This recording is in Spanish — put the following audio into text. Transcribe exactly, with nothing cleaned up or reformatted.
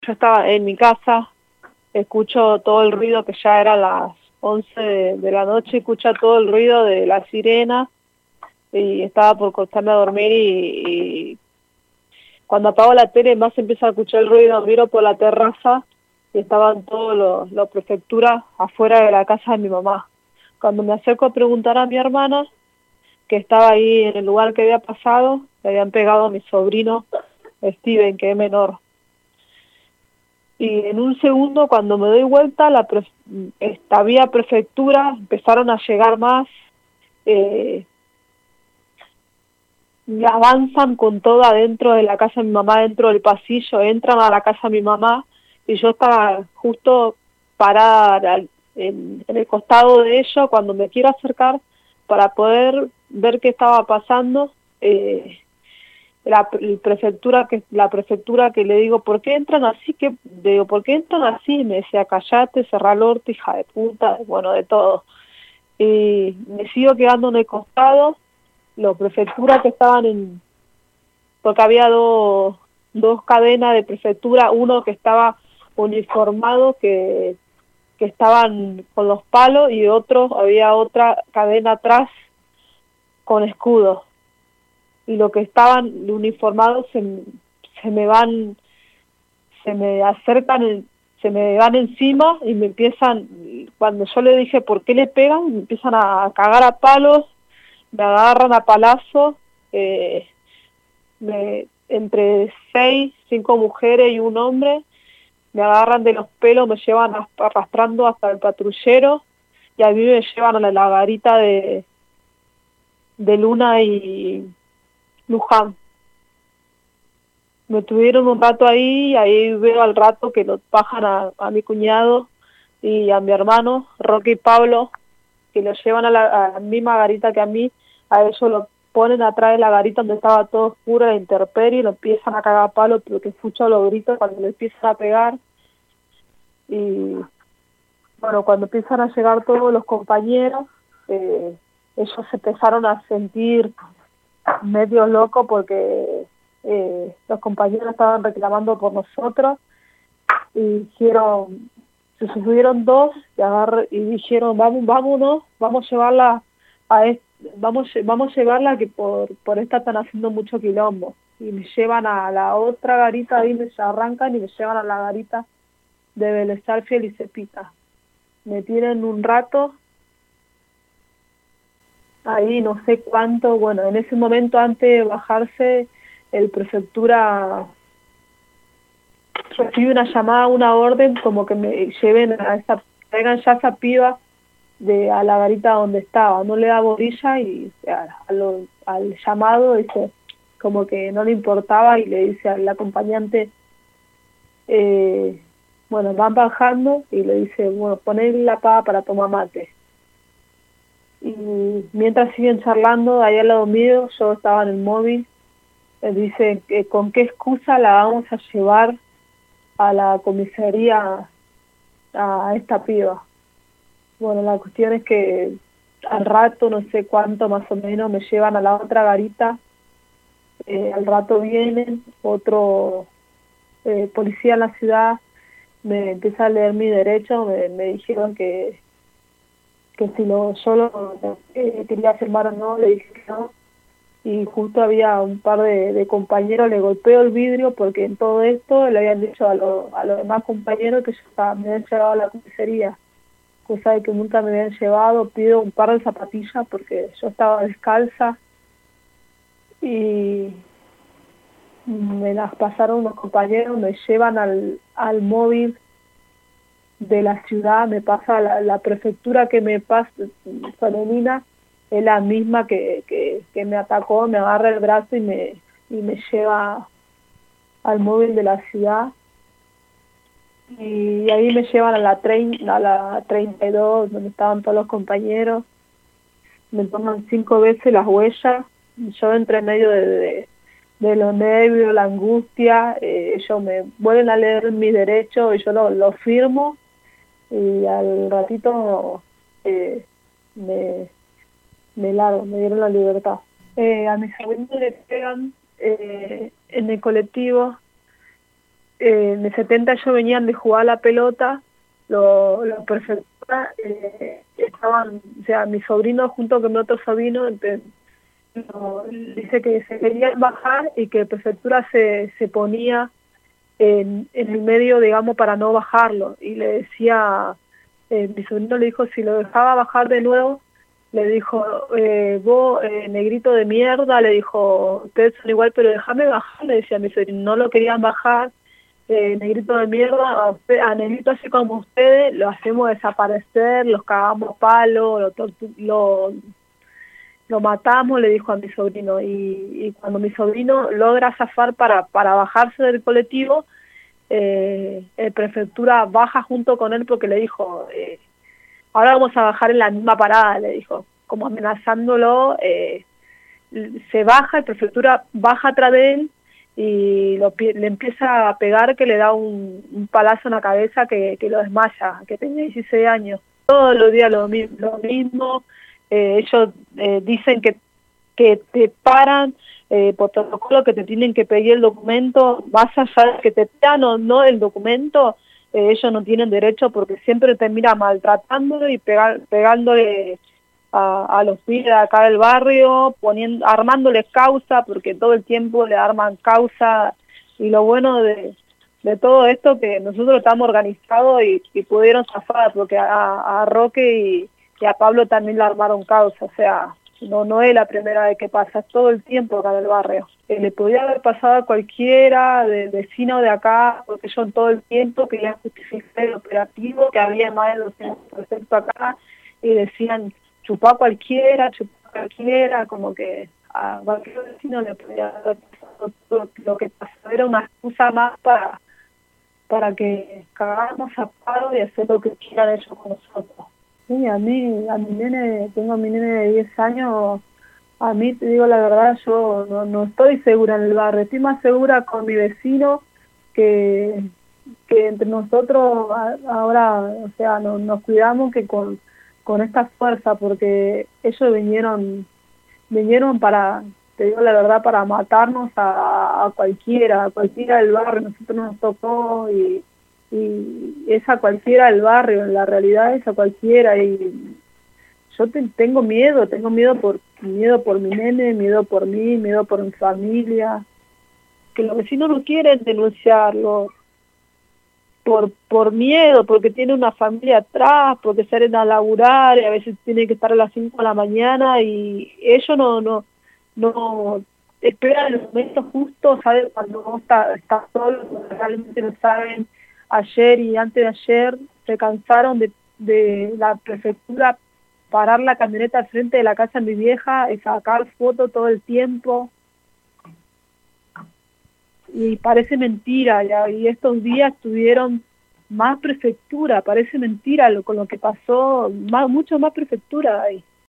Yo estaba en mi casa, escucho todo el ruido, que ya era las once de, de la noche, escucho todo el ruido de la sirena y estaba por acostarme a dormir y, y cuando apago la tele más empieza a escuchar el ruido, miro por la terraza y estaban todos los, los prefecturas afuera de la casa de mi mamá. Cuando me acerco a preguntar a mi hermana, que estaba ahí en el lugar que había pasado, le habían pegado a mi sobrino Steven, que es menor. Y en un segundo, cuando me doy vuelta, la pre esta, había prefectura, empezaron a llegar más, eh, y avanzan con todo adentro de la casa de mi mamá, dentro del pasillo, entran a la casa de mi mamá, y yo estaba justo parada en, en el costado de ellos, cuando me quiero acercar para poder ver qué estaba pasando, eh, la prefectura que la prefectura que le digo, ¿por qué entran así? Que digo, ¿por qué entran así? Y me decía, callate, cerrá el orto, hija de puta, bueno, de todo. Y me sigo quedando en el costado, los prefecturas que estaban en, porque había dos, dos cadenas de prefectura, uno que estaba uniformado, que, que estaban con los palos, y otro, había otra cadena atrás con escudos. Y los que estaban uniformados se, se me van, se me acercan, se me van encima y me empiezan, cuando yo le dije por qué le pegan, me empiezan a cagar a palos, me agarran a palazos, eh, me, entre seis, cinco mujeres y un hombre, me agarran de los pelos, me llevan arrastrando hasta el patrullero y a mí me llevan a la, la garita de, de Luna y Luján. Me tuvieron un rato ahí, ahí veo al rato que los bajan a, a mi cuñado y a mi hermano, Roque y Pablo, que los llevan a la, a la misma garita que a mí, a ellos lo ponen atrás de la garita donde estaba todo oscuro, la intemperie, y lo empiezan a cagar a palo, pero que escucho los gritos cuando le empiezan a pegar. Y bueno, cuando empiezan a llegar todos los compañeros, eh, ellos se empezaron a sentir medio locos porque eh, los compañeros estaban reclamando por nosotros y dijeron, se subieron dos y, agarr y dijeron, vamos, vámonos, vamos a llevarla a este, vamos, vamos a llevarla que por, por esta están haciendo mucho quilombo. Y me llevan a la otra garita, ahí me arrancan y me llevan a la garita de Vélez Sarsfield y Cepita. Me tienen un rato ahí, no sé cuánto, bueno, en ese momento antes de bajarse, el prefectura recibe una llamada, una orden, como que me lleven a esa, traigan ya esa piba de, a la garita donde estaba, no le da bolilla y a, a lo, al llamado dice, como que no le importaba y le dice al acompañante, eh, bueno, van bajando y le dice, bueno, poner la pava para tomar mate. Y mientras siguen charlando, ahí al lado mío, yo estaba en el móvil, él dice, que ¿con qué excusa la vamos a llevar a la comisaría a esta piba? Bueno, la cuestión es que al rato, no sé cuánto más o menos, me llevan a la otra garita, eh, al rato vienen, otro eh, policía en la ciudad, me empieza a leer mi derecho, me, me dijeron que que si lo, yo lo eh, quería firmar o no, le dije que no, y justo había un par de, de compañeros, le golpeó el vidrio porque en todo esto le habían dicho a, lo, a los demás compañeros que yo estaba, me habían llevado a la comisaría, cosa de que nunca me habían llevado, pido un par de zapatillas porque yo estaba descalza y me las pasaron los compañeros, me llevan al, al móvil de la ciudad, me pasa la, la prefectura que me pasa, femenina, es la misma que, que, que me atacó, me agarra el brazo y me, y me lleva al móvil de la ciudad. Y ahí me llevan a la, treinta, a la treinta y dos, donde estaban todos los compañeros. Me toman cinco veces las huellas. Yo entre medio de, de, de los nervios, la angustia, eh, ellos me vuelven a leer mis derechos y yo lo, lo firmo. Y al ratito eh, me, me largo, me dieron la libertad. Eh, a mis sobrinos le pegan eh, en el colectivo, eh, en el setenta ellos venían de jugar la pelota, los lo prefectura eh, estaban, o sea, mi sobrino junto con mi otro sobrino, empe- no, dice que se querían bajar y que prefectura se, se ponía en, en el medio, digamos, para no bajarlo, y le decía, eh, mi sobrino le dijo, si lo dejaba bajar de nuevo, le dijo, eh, vos, eh, negrito de mierda, le dijo, ustedes son igual, pero déjame bajar, le decía a mi sobrino, no lo querían bajar, eh, negrito de mierda, a, usted, a negrito así como ustedes, lo hacemos desaparecer, los cagamos a palo, lo, tortu- lo, lo matamos, le dijo a mi sobrino, y, y cuando mi sobrino logra zafar para, para bajarse del colectivo, eh, el prefectura baja junto con él porque le dijo, eh, ahora vamos a bajar en la misma parada, le dijo, como amenazándolo, eh, se baja, el prefectura baja atrás de él y lo, le empieza a pegar, que le da un, un palazo en la cabeza que, que lo desmaya, que tenía dieciséis años. Todos los días lo, lo mismo, eh, ellos eh, dicen que, que te paran eh, por protocolo, que te tienen que pedir el documento, más allá de que te pidan o no el documento, eh, ellos no tienen derecho porque siempre termina maltratándolo y pegar, pegándole a, a los pibes de acá del barrio, poniendo, armándoles causa, porque todo el tiempo le arman causa, y lo bueno de, de todo esto que nosotros estamos organizados y, y pudieron zafar, porque a, a Roque y, y a Pablo también le armaron causa, o sea, no no es la primera vez que pasa, es todo el tiempo acá del barrio. Eh, le podía haber pasado a cualquiera, del vecino de acá, porque yo en todo el tiempo quería justificar el operativo, que había más de doscientos prefectos acá, y decían, chupá cualquiera, chupá cualquiera, como que a cualquier vecino le podía haber pasado todo lo que pasó, era una excusa más para, para que cagáramos a paro y hacer lo que quieran ellos con nosotros. Sí, a mí, a mi nene, tengo a mi nene de diez años, a mí, te digo la verdad, yo no, no estoy segura en el barrio, estoy más segura con mi vecino que, que entre nosotros ahora, o sea, no, nos cuidamos que con, con esta fuerza, porque ellos vinieron, vinieron para, te digo la verdad, para matarnos a, a cualquiera, a cualquiera del barrio, nosotros nos tocó y... y es a cualquiera del barrio, en la realidad es a cualquiera, y yo te, tengo miedo, tengo miedo por miedo por mi nene, miedo por mí, miedo por mi familia, que los vecinos no quieren denunciarlo, por por miedo, porque tiene una familia atrás, porque salen a laburar y a veces tienen que estar a las cinco de la mañana, y ellos no no no esperan el momento justo, saben cuando vos estás, estás solo, realmente no saben. Ayer y antes de ayer se cansaron de, de la prefectura parar la camioneta al frente de la casa de mi vieja y sacar fotos todo el tiempo. Y parece mentira, ya, y estos días tuvieron más prefectura, parece mentira lo, con lo que pasó, más, mucho más prefectura ahí.